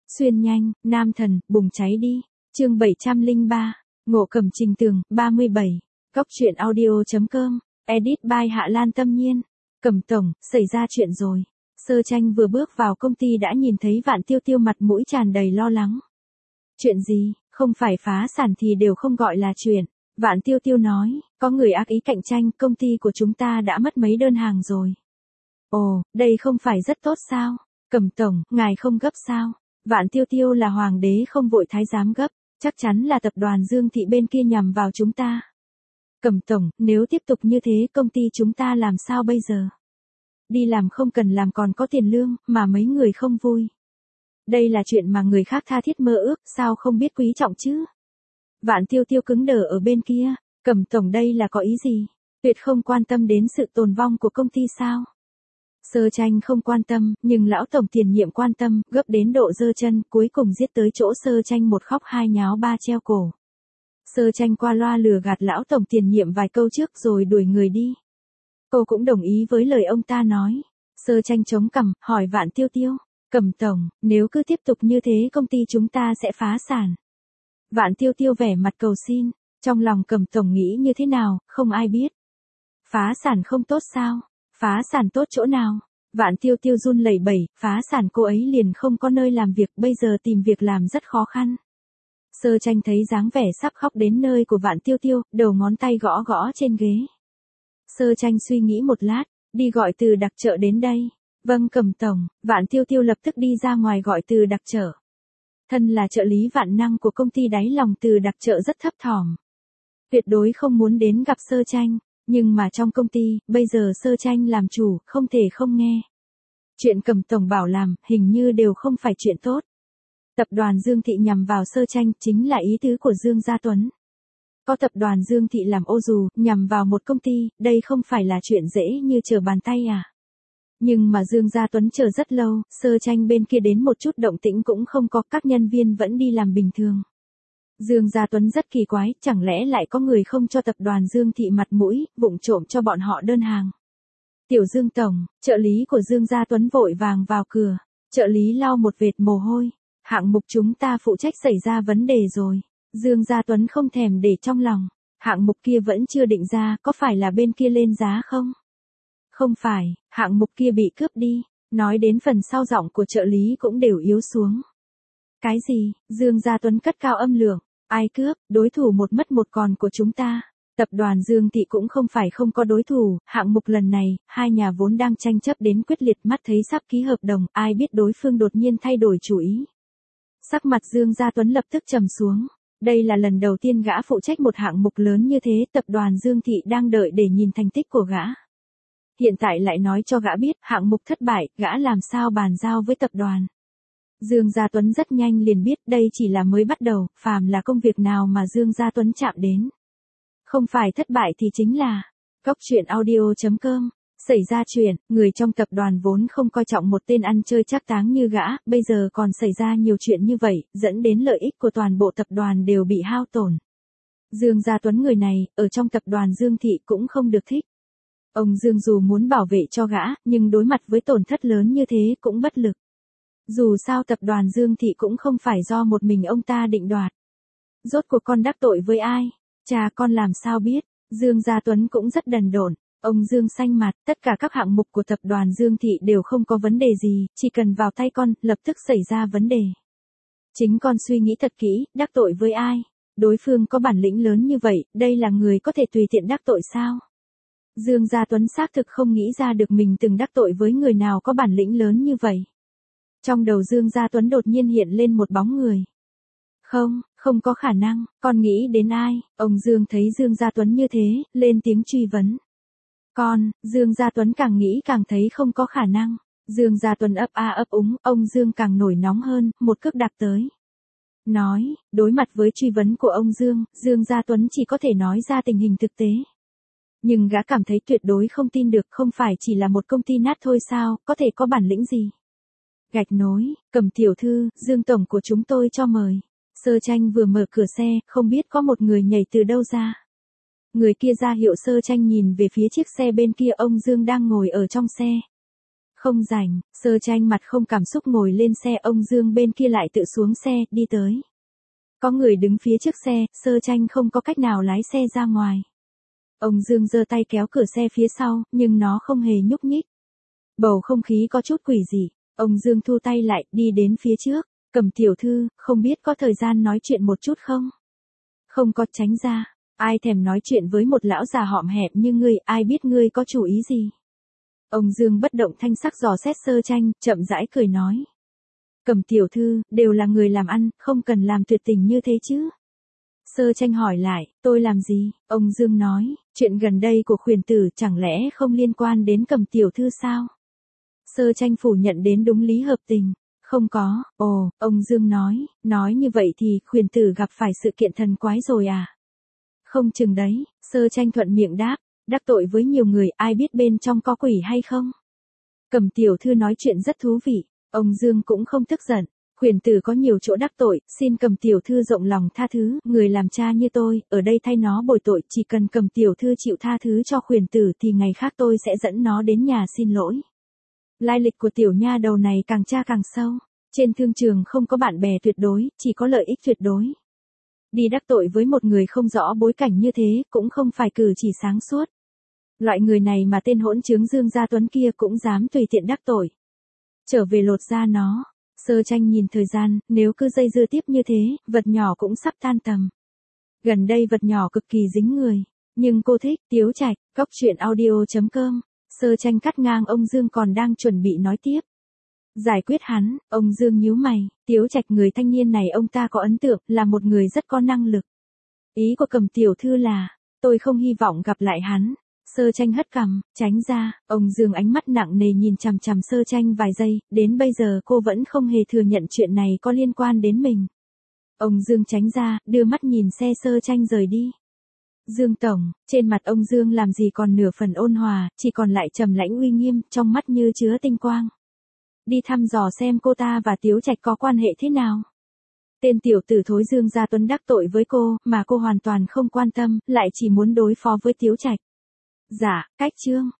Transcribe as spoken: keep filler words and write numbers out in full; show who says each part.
Speaker 1: Xuyên nhanh, nam thần, bùng cháy đi. Chương bảy trăm lẻ ba, Ngộ Cẩm Trình Tường, ba mươi bảy. Góc truyện audio.com, edit by Hạ Lan Tâm Nhiên. Cẩm tổng, xảy ra chuyện rồi. Sơ Tranh vừa bước vào công ty đã nhìn thấy Vạn Tiêu Tiêu mặt mũi tràn đầy lo lắng. Chuyện gì, không phải phá sản thì đều không gọi là chuyện. Vạn Tiêu Tiêu nói, có người ác ý cạnh tranh, công ty của chúng ta đã mất mấy đơn hàng rồi. Ồ, đây không phải rất tốt sao? Cẩm tổng, ngài không gấp sao? Vạn Tiêu Tiêu là hoàng đế không vội thái giám gấp, chắc chắn là tập đoàn Dương Thị bên kia nhằm vào chúng ta. Cẩm tổng, nếu tiếp tục như thế công ty chúng ta làm sao bây giờ? Đi làm không cần làm còn có tiền lương, mà mấy người không vui. Đây là chuyện mà người khác tha thiết mơ ước, sao không biết quý trọng chứ? Vạn Tiêu Tiêu cứng đờ ở bên kia, Cẩm tổng đây là có ý gì? Tuyệt không quan tâm đến sự tồn vong của công ty sao? Sơ Tranh không quan tâm, nhưng lão tổng tiền nhiệm quan tâm, gấp đến độ giơ chân, cuối cùng giết tới chỗ Sơ Tranh một khóc hai nháo ba treo cổ. Sơ Tranh qua loa lừa gạt lão tổng tiền nhiệm vài câu trước rồi đuổi người đi. Cô cũng đồng ý với lời ông ta nói. Sơ Tranh chống cằm, hỏi Vạn Tiêu Tiêu, Cẩm tổng, nếu cứ tiếp tục như thế công ty chúng ta sẽ phá sản. Vạn Tiêu Tiêu vẻ mặt cầu xin, trong lòng Cẩm tổng nghĩ như thế nào, không ai biết. Phá sản không tốt sao? Phá sản tốt chỗ nào? Vạn Tiêu Tiêu run lẩy bẩy, phá sản cô ấy liền không có nơi làm việc, bây giờ tìm việc làm rất khó khăn. Sơ Tranh thấy dáng vẻ sắp khóc đến nơi của Vạn Tiêu Tiêu, đầu ngón tay gõ gõ trên ghế. Sơ Tranh suy nghĩ một lát, đi gọi Từ Đặc Trợ đến đây. Vâng Cẩm tổng, Vạn Tiêu Tiêu lập tức đi ra ngoài gọi Từ Đặc Trợ. Thân là trợ lý vạn năng của công ty đáy lòng Từ Đặc Trợ rất thấp thỏm. Tuyệt đối không muốn đến gặp Sơ Tranh. Nhưng mà trong công ty, bây giờ Sơ Tranh làm chủ, không thể không nghe. Chuyện Cẩm tổng bảo làm, hình như đều không phải chuyện tốt. Tập đoàn Dương Thị nhằm vào Sơ Tranh, chính là ý tứ của Dương Gia Tuấn. Có tập đoàn Dương Thị làm ô dù, nhằm vào một công ty, đây không phải là chuyện dễ như trở bàn tay à. Nhưng mà Dương Gia Tuấn chờ rất lâu, Sơ Tranh bên kia đến một chút động tĩnh cũng không có, các nhân viên vẫn đi làm bình thường. Dương Gia Tuấn rất kỳ quái, chẳng lẽ lại có người không cho tập đoàn Dương Thị mặt mũi, vụng trộm cho bọn họ đơn hàng. Tiểu Dương tổng, trợ lý của Dương Gia Tuấn vội vàng vào cửa, trợ lý lau một vệt mồ hôi, hạng mục chúng ta phụ trách xảy ra vấn đề rồi. Dương Gia Tuấn không thèm để trong lòng, hạng mục kia vẫn chưa định ra, có phải là bên kia lên giá không? Không phải, hạng mục kia bị cướp đi, nói đến phần sau giọng của trợ lý cũng đều yếu xuống. Cái gì? Dương Gia Tuấn cất cao âm lượng. Ai cướp, đối thủ một mất một còn của chúng ta. Tập đoàn Dương Thị cũng không phải không có đối thủ, hạng mục lần này, hai nhà vốn đang tranh chấp đến quyết liệt, mắt thấy sắp ký hợp đồng, ai biết đối phương đột nhiên thay đổi chủ ý. Sắc mặt Dương Gia Tuấn lập tức trầm xuống. Đây là lần đầu tiên gã phụ trách một hạng mục lớn như thế, tập đoàn Dương Thị đang đợi để nhìn thành tích của gã. Hiện tại lại nói cho gã biết, hạng mục thất bại, gã làm sao bàn giao với tập đoàn. Dương Gia Tuấn rất nhanh liền biết đây chỉ là mới bắt đầu, phàm là công việc nào mà Dương Gia Tuấn chạm đến. Không phải thất bại thì chính là, góc truyện audio.com, xảy ra chuyện, người trong tập đoàn vốn không coi trọng một tên ăn chơi trác táng như gã, bây giờ còn xảy ra nhiều chuyện như vậy, dẫn đến lợi ích của toàn bộ tập đoàn đều bị hao tổn. Dương Gia Tuấn người này, ở trong tập đoàn Dương Thị cũng không được thích. Ông Dương dù muốn bảo vệ cho gã, nhưng đối mặt với tổn thất lớn như thế cũng bất lực. Dù sao tập đoàn Dương Thị cũng không phải do một mình ông ta định đoạt. Rốt cuộc con đắc tội với ai? Cha con làm sao biết? Dương Gia Tuấn cũng rất đần độn. Ông Dương xanh mặt, tất cả các hạng mục của tập đoàn Dương Thị đều không có vấn đề gì, chỉ cần vào tay con, lập tức xảy ra vấn đề. Chính con suy nghĩ thật kỹ, đắc tội với ai? Đối phương có bản lĩnh lớn như vậy, đây là người có thể tùy tiện đắc tội sao? Dương Gia Tuấn xác thực không nghĩ ra được mình từng đắc tội với người nào có bản lĩnh lớn như vậy. Trong đầu Dương Gia Tuấn đột nhiên hiện lên một bóng người. Không, không có khả năng, con nghĩ đến ai? Ông Dương thấy Dương Gia Tuấn như thế, lên tiếng truy vấn. Con, Dương Gia Tuấn càng nghĩ càng thấy không có khả năng. Dương Gia Tuấn ấp a ấp úng, ông Dương càng nổi nóng hơn, một cước đạp tới. Nói, đối mặt với truy vấn của ông Dương, Dương Gia Tuấn chỉ có thể nói ra tình hình thực tế. Nhưng gã cảm thấy tuyệt đối không tin được, không phải chỉ là một công ty nát thôi sao, có thể có bản lĩnh gì. Gạch nối, Cẩm tiểu thư, Dương tổng của chúng tôi cho mời. Sơ Tranh vừa mở cửa xe, không biết có một người nhảy từ đâu ra. Người kia ra hiệu Sơ Tranh nhìn về phía chiếc xe bên kia, ông Dương đang ngồi ở trong xe. Không rảnh, Sơ Tranh mặt không cảm xúc ngồi lên xe, ông Dương bên kia lại tự xuống xe, đi tới. Có người đứng phía trước xe, Sơ Tranh không có cách nào lái xe ra ngoài. Ông Dương giơ tay kéo cửa xe phía sau, nhưng nó không hề nhúc nhích. Bầu không khí có chút quỷ dị, ông Dương thu tay lại, đi đến phía trước. Cầm tiểu thư, không biết có thời gian nói chuyện một chút không? Không có, tránh ra. Ai thèm nói chuyện với một lão già hõm hẹp như ngươi, ai biết ngươi có chủ ý gì? Ông Dương bất động thanh sắc dò xét Sơ Tranh, chậm rãi cười nói. Cầm tiểu thư, đều là người làm ăn, không cần làm tuyệt tình như thế chứ. Sơ Tranh hỏi lại, tôi làm gì? Ông Dương nói, chuyện gần đây của khuyển tử chẳng lẽ không liên quan đến Cầm tiểu thư sao? Sơ Tranh phủ nhận đến đúng lý hợp tình. Không có, ồ, ông Dương nói, nói như vậy thì khuyển tử gặp phải sự kiện thần quái rồi à? Không chừng đấy, Sơ Tranh thuận miệng đáp, đắc tội với nhiều người, ai biết bên trong có quỷ hay không? Cầm tiểu thư nói chuyện rất thú vị, ông Dương cũng không tức giận, khuyển tử có nhiều chỗ đắc tội, xin Cầm tiểu thư rộng lòng tha thứ, người làm cha như tôi, ở đây thay nó bồi tội, chỉ cần Cầm tiểu thư chịu tha thứ cho khuyển tử thì ngày khác tôi sẽ dẫn nó đến nhà xin lỗi. Lai lịch của tiểu nha đầu này càng tra càng sâu, trên thương trường không có bạn bè tuyệt đối, chỉ có lợi ích tuyệt đối. Đi đắc tội với một người không rõ bối cảnh như thế, cũng không phải cử chỉ sáng suốt. Loại người này mà tên hỗn trướng Dương Gia Tuấn kia cũng dám tùy tiện đắc tội. Trở về lột da nó, Sơ Tranh nhìn thời gian, nếu cứ dây dưa tiếp như thế, vật nhỏ cũng sắp tan tầm. Gần đây vật nhỏ cực kỳ dính người, nhưng cô thích, Tiếu Trạch, cóc truyện audio chấm com. Sơ Tranh cắt ngang ông Dương còn đang chuẩn bị nói tiếp. Giải quyết hắn, ông Dương nhíu mày, Tiếu Trạch người thanh niên này ông ta có ấn tượng, là một người rất có năng lực. Ý của Cầm tiểu thư là, tôi không hy vọng gặp lại hắn. Sơ Tranh hất cằm, tránh ra, ông Dương ánh mắt nặng nề nhìn chằm chằm Sơ Tranh vài giây, đến bây giờ cô vẫn không hề thừa nhận chuyện này có liên quan đến mình. Ông Dương tránh ra, đưa mắt nhìn xe Sơ Tranh rời đi. Dương tổng, trên mặt ông Dương làm gì còn nửa phần ôn hòa, chỉ còn lại trầm lãnh uy nghiêm, trong mắt như chứa tinh quang. Đi thăm dò xem cô ta và Tiếu Trạch có quan hệ thế nào. Tên tiểu tử thối Dương Gia Tuấn đắc tội với cô, mà cô hoàn toàn không quan tâm, lại chỉ muốn đối phó với Tiếu Trạch. Dạ, cách chương.